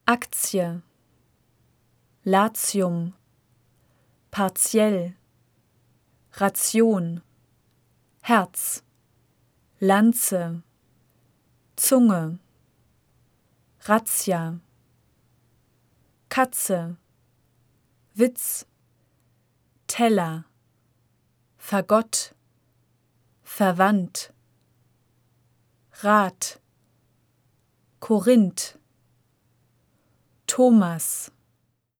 Aktie, Latium, partiell, Ration, Herz, Lanze, Zunge, Razzia, Katze, Witz, Teller, Fagott, verwandt, Rat, Korinth, Thomas,